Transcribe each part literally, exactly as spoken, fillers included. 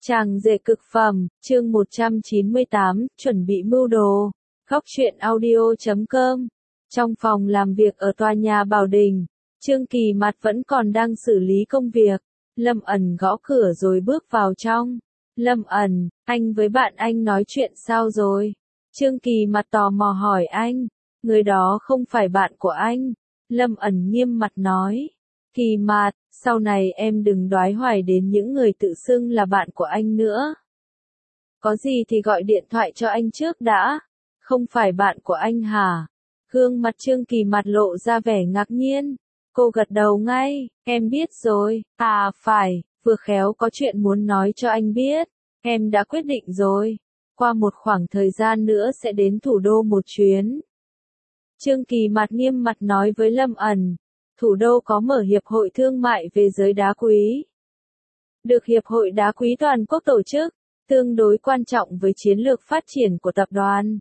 Chàng rể cực phẩm, chương một trăm chín mươi tám, chuẩn bị mưu đồ. Góc truyện audio chấm com. Trong phòng làm việc ở tòa nhà Bảo Đình, Trương Kỳ Mạt vẫn còn đang xử lý công việc. Lâm ẩn gõ cửa rồi bước vào trong. Lâm ẩn, anh với bạn anh nói chuyện sao rồi? Trương Kỳ Mạt tò mò hỏi anh. Người đó không phải bạn của anh. Lâm ẩn nghiêm mặt nói. Kỳ Mạt, sau này em đừng đoái hoài đến những người tự xưng là bạn của anh nữa. Có gì thì gọi điện thoại cho anh trước đã. Không phải bạn của anh hả? Gương mặt Trương Kỳ Mạt lộ ra vẻ ngạc nhiên. Cô gật đầu ngay, em biết rồi. À phải, vừa khéo có chuyện muốn nói cho anh biết. Em đã quyết định rồi. Qua một khoảng thời gian nữa sẽ đến thủ đô một chuyến. Trương Kỳ Mạt nghiêm mặt nói với Lâm ẩn. Thủ đô có mở hiệp hội thương mại về giới đá quý. Được Hiệp hội Đá quý Toàn quốc tổ chức, tương đối quan trọng với chiến lược phát triển của tập đoàn.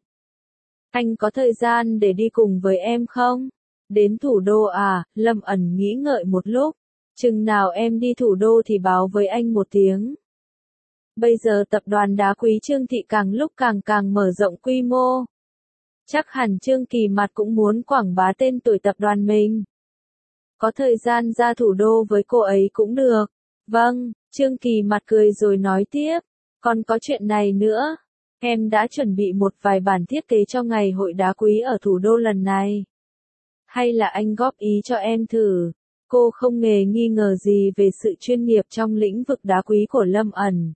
Anh có thời gian để đi cùng với em không? Đến thủ đô à? Lâm ẩn nghĩ ngợi một lúc. Chừng nào em đi thủ đô thì báo với anh một tiếng. Bây giờ tập đoàn đá quý Trương Thị càng lúc càng càng mở rộng quy mô. Chắc hẳn Trương Kỳ Mạt cũng muốn quảng bá tên tuổi tập đoàn mình. Có thời gian ra thủ đô với cô ấy cũng được. Vâng, Trương Kỳ Mạt cười rồi nói tiếp. Còn có chuyện này nữa. Em đã chuẩn bị một vài bản thiết kế cho ngày hội đá quý ở thủ đô lần này. Hay là anh góp ý cho em thử. Cô không hề nghi ngờ gì về sự chuyên nghiệp trong lĩnh vực đá quý của Lâm ẩn.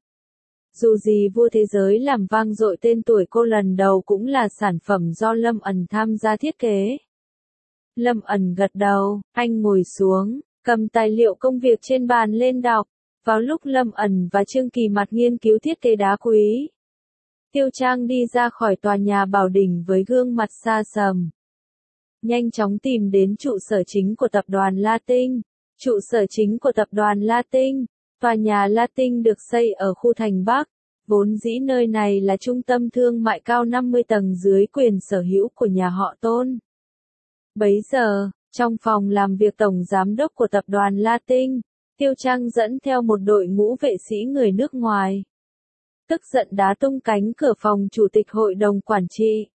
Dù gì vua thế giới làm vang dội tên tuổi cô lần đầu cũng là sản phẩm do Lâm ẩn tham gia thiết kế. Lâm ẩn gật đầu, anh ngồi xuống, cầm tài liệu công việc trên bàn lên đọc. Vào lúc Lâm ẩn và Trương Kỳ Mạt nghiên cứu thiết kế đá quý, Tiêu Trang đi ra khỏi tòa nhà Bảo Đình với gương mặt xa sầm. Nhanh chóng tìm đến trụ sở chính của tập đoàn Latin. Trụ sở chính của tập đoàn Latin, tòa nhà Latin được xây ở khu thành Bắc. Vốn dĩ nơi này là trung tâm thương mại cao năm mươi tầng dưới quyền sở hữu của nhà họ Tôn. Bấy giờ, trong phòng làm việc tổng giám đốc của tập đoàn Latin, Tiêu Trang dẫn theo một đội ngũ vệ sĩ người nước ngoài. Tức giận đá tung cánh cửa phòng chủ tịch hội đồng quản trị.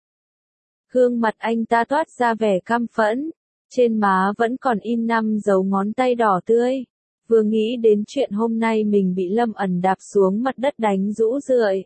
Gương mặt anh ta toát ra vẻ căm phẫn, trên má vẫn còn in năm dấu ngón tay đỏ tươi. Vừa nghĩ đến chuyện hôm nay mình bị Lâm ẩn đạp xuống mặt đất đánh rũ rượi.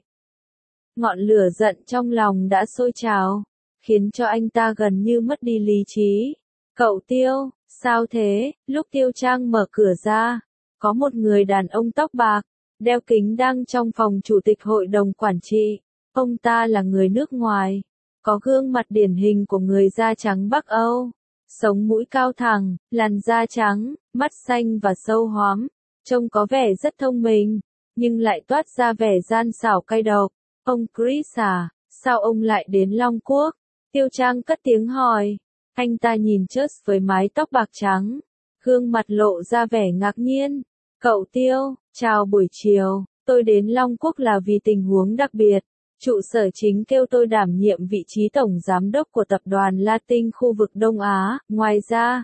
Ngọn lửa giận trong lòng đã sôi trào, khiến cho anh ta gần như mất đi lý trí. Cậu Tiêu, sao thế? Lúc Tiêu Trang mở cửa ra, có một người đàn ông tóc bạc, đeo kính đang trong phòng chủ tịch hội đồng quản trị. Ông ta là người nước ngoài, có gương mặt điển hình của người da trắng Bắc Âu. Sống mũi cao thẳng, làn da trắng, mắt xanh và sâu hoắm, trông có vẻ rất thông minh, nhưng lại toát ra vẻ gian xảo cay độc. Ông Chris à, sao ông lại đến Long Quốc? Tiêu Trang cất tiếng hỏi. Anh ta nhìn Chris với mái tóc bạc trắng, gương mặt lộ ra vẻ ngạc nhiên. Cậu Tiêu, chào buổi chiều, tôi đến Long Quốc là vì tình huống đặc biệt. Trụ sở chính kêu tôi đảm nhiệm vị trí tổng giám đốc của tập đoàn Latin khu vực Đông Á. Ngoài ra,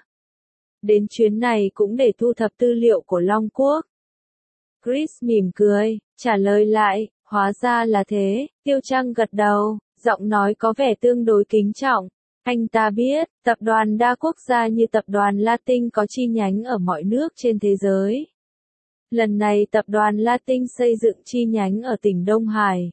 đến chuyến này cũng để thu thập tư liệu của Long Quốc. Chris mỉm cười, trả lời lại, hóa ra là thế. Tiêu Trang gật đầu, giọng nói có vẻ tương đối kính trọng. Anh ta biết, tập đoàn đa quốc gia như tập đoàn Latin có chi nhánh ở mọi nước trên thế giới. Lần này tập đoàn Latin xây dựng chi nhánh ở tỉnh Đông Hải.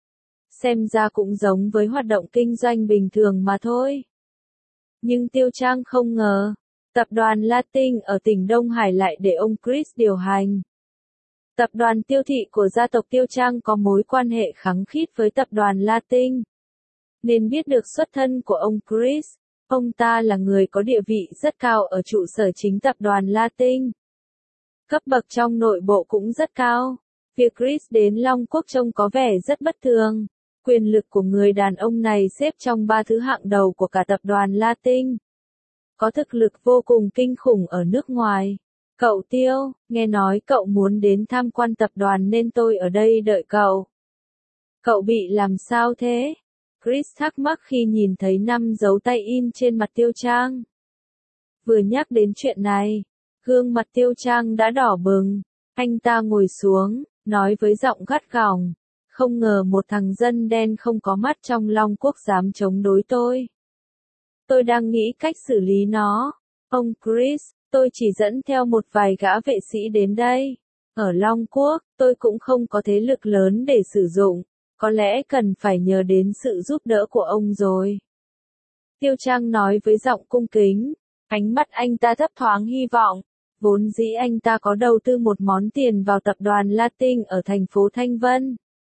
Xem ra cũng giống với hoạt động kinh doanh bình thường mà thôi. Nhưng Tiêu Trang không ngờ, tập đoàn Latin ở tỉnh Đông Hải lại để ông Chris điều hành. Tập đoàn Tiêu Thị của gia tộc Tiêu Trang có mối quan hệ khăng khít với tập đoàn Latin. Nên biết được xuất thân của ông Chris, ông ta là người có địa vị rất cao ở trụ sở chính tập đoàn Latin. Cấp bậc trong nội bộ cũng rất cao. Việc Chris đến Long Quốc trông có vẻ rất bất thường. Quyền lực của người đàn ông này xếp trong ba thứ hạng đầu của cả tập đoàn Latin. Có thực lực vô cùng kinh khủng ở nước ngoài. Cậu Tiêu, nghe nói cậu muốn đến tham quan tập đoàn nên tôi ở đây đợi cậu. Cậu bị làm sao thế? Chris thắc mắc khi nhìn thấy năm dấu tay in trên mặt Tiêu Trang. Vừa nhắc đến chuyện này, gương mặt Tiêu Trang đã đỏ bừng. Anh ta ngồi xuống, nói với giọng gắt gỏng. Không ngờ một thằng dân đen không có mắt trong Long Quốc dám chống đối tôi. Tôi đang nghĩ cách xử lý nó. Ông Chris, tôi chỉ dẫn theo một vài gã vệ sĩ đến đây. Ở Long Quốc, tôi cũng không có thế lực lớn để sử dụng. Có lẽ cần phải nhờ đến sự giúp đỡ của ông rồi. Tiêu Trang nói với giọng cung kính. Ánh mắt anh ta thấp thoáng hy vọng. Vốn dĩ anh ta có đầu tư một món tiền vào tập đoàn Latin ở thành phố Thanh Vân.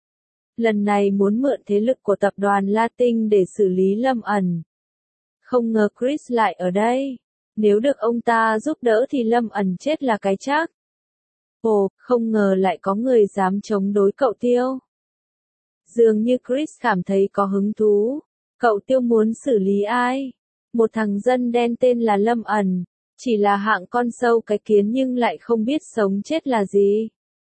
Lần này muốn mượn thế lực của tập đoàn Latin để xử lý Lâm ẩn. Không ngờ Chris lại ở đây. Nếu được ông ta giúp đỡ thì Lâm ẩn chết là cái chắc. Ồ, không ngờ lại có người dám chống đối cậu Tiêu. Dường như Chris cảm thấy có hứng thú. Cậu Tiêu muốn xử lý ai? Một thằng dân đen tên là Lâm ẩn. Chỉ là hạng con sâu cái kiến nhưng lại không biết sống chết là gì.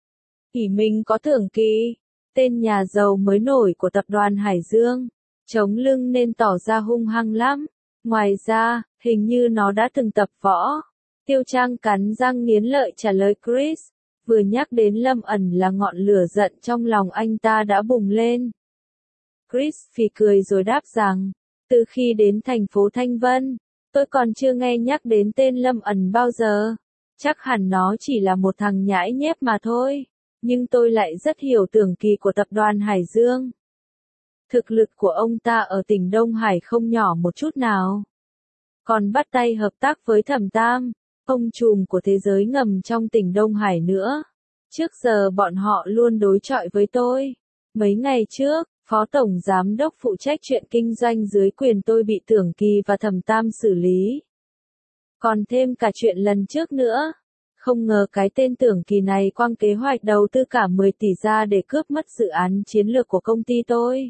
Ỷ mình có Tưởng Kỳ, tên nhà giàu mới nổi của tập đoàn Hải Dương. Chống lưng nên tỏ ra hung hăng lắm. Ngoài ra, hình như nó đã từng tập võ. Tiêu Trang cắn răng nghiến lợi trả lời Chris. Vừa nhắc đến Lâm ẩn là ngọn lửa giận trong lòng anh ta đã bùng lên. Chris phì cười rồi đáp rằng, từ khi đến thành phố Thanh Vân, tôi còn chưa nghe nhắc đến tên Lâm ẩn bao giờ. Chắc hẳn nó chỉ là một thằng nhãi nhép mà thôi. Nhưng tôi lại rất hiểu Tưởng Kỳ của tập đoàn Hải Dương. Thực lực của ông ta ở tỉnh Đông Hải không nhỏ một chút nào. Còn bắt tay hợp tác với Thẩm Tam, ông trùm của thế giới ngầm trong tỉnh Đông Hải nữa. Trước giờ bọn họ luôn đối chọi với tôi. Mấy ngày trước, Phó Tổng Giám đốc phụ trách chuyện kinh doanh dưới quyền tôi bị Tưởng Kỳ và Thẩm Tam xử lý. Còn thêm cả chuyện lần trước nữa. Không ngờ cái tên Tưởng Kỳ này quăng kế hoạch đầu tư cả mười tỷ ra để cướp mất dự án chiến lược của công ty tôi.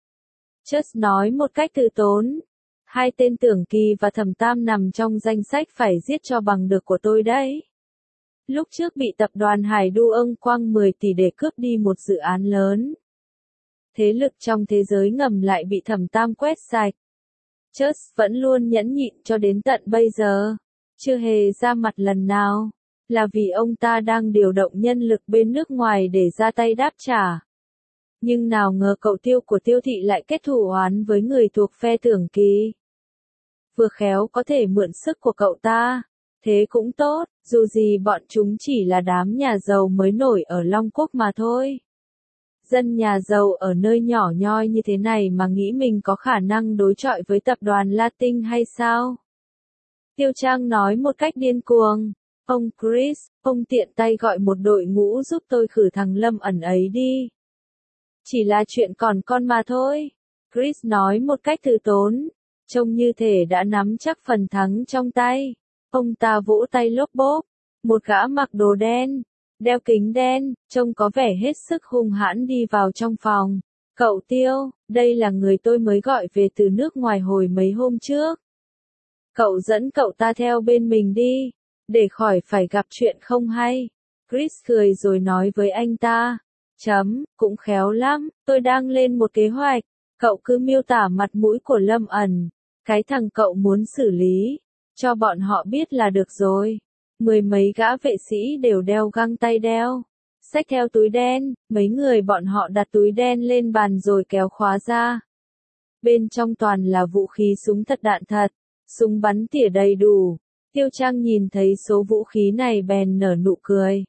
Just nói một cách từ tốn. Hai tên Tưởng Kỳ và Thẩm Tam nằm trong danh sách phải giết cho bằng được của tôi đấy. Lúc trước bị tập đoàn Hải Đu ưng quăng mười tỷ để cướp đi một dự án lớn. Thế lực trong thế giới ngầm lại bị Thẩm Tam quét sạch. Just vẫn luôn nhẫn nhịn cho đến tận bây giờ. Chưa hề ra mặt lần nào. Là vì ông ta đang điều động nhân lực bên nước ngoài để ra tay đáp trả. Nhưng nào ngờ cậu Tiêu của Tiêu Thị lại kết thù oán với người thuộc phe Tưởng Kỳ. Vừa khéo có thể mượn sức của cậu ta. Thế cũng tốt, dù gì bọn chúng chỉ là đám nhà giàu mới nổi ở Long Quốc mà thôi. Dân nhà giàu ở nơi nhỏ nhoi như thế này mà nghĩ mình có khả năng đối chọi với tập đoàn Latin hay sao? Tiêu Trang nói một cách điên cuồng. Ông Chris, ông tiện tay gọi một đội ngũ giúp tôi khử thằng Lâm ẩn ấy đi. Chỉ là chuyện còn con mà thôi. Chris nói một cách từ tốn. Trông như thể đã nắm chắc phần thắng trong tay. Ông ta vỗ tay lốp bốp. Một gã mặc đồ đen, đeo kính đen, trông có vẻ hết sức hung hãn đi vào trong phòng. Cậu Tiêu, đây là người tôi mới gọi về từ nước ngoài hồi mấy hôm trước. Cậu dẫn cậu ta theo bên mình đi, để khỏi phải gặp chuyện không hay. Chris cười rồi nói với anh ta. Chấm, cũng khéo lắm, tôi đang lên một kế hoạch. Cậu cứ miêu tả mặt mũi của Lâm ẩn. Cái thằng cậu muốn xử lý. Cho bọn họ biết là được rồi. Mười mấy gã vệ sĩ đều đeo găng tay đeo. Xách theo túi đen, mấy người bọn họ đặt túi đen lên bàn rồi kéo khóa ra. Bên trong toàn là vũ khí súng thật đạn thật. Súng bắn tỉa đầy đủ. Tiêu Trang nhìn thấy số vũ khí này bèn nở nụ cười.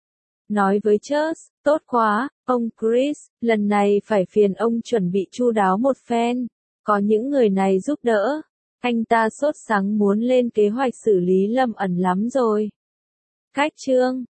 Nói với Chus, tốt quá, ông Chris, lần này phải phiền ông chuẩn bị chu đáo một phen. Có những người này giúp đỡ. Anh ta sốt sắng muốn lên kế hoạch xử lý Lâm ẩn lắm rồi. Cách chương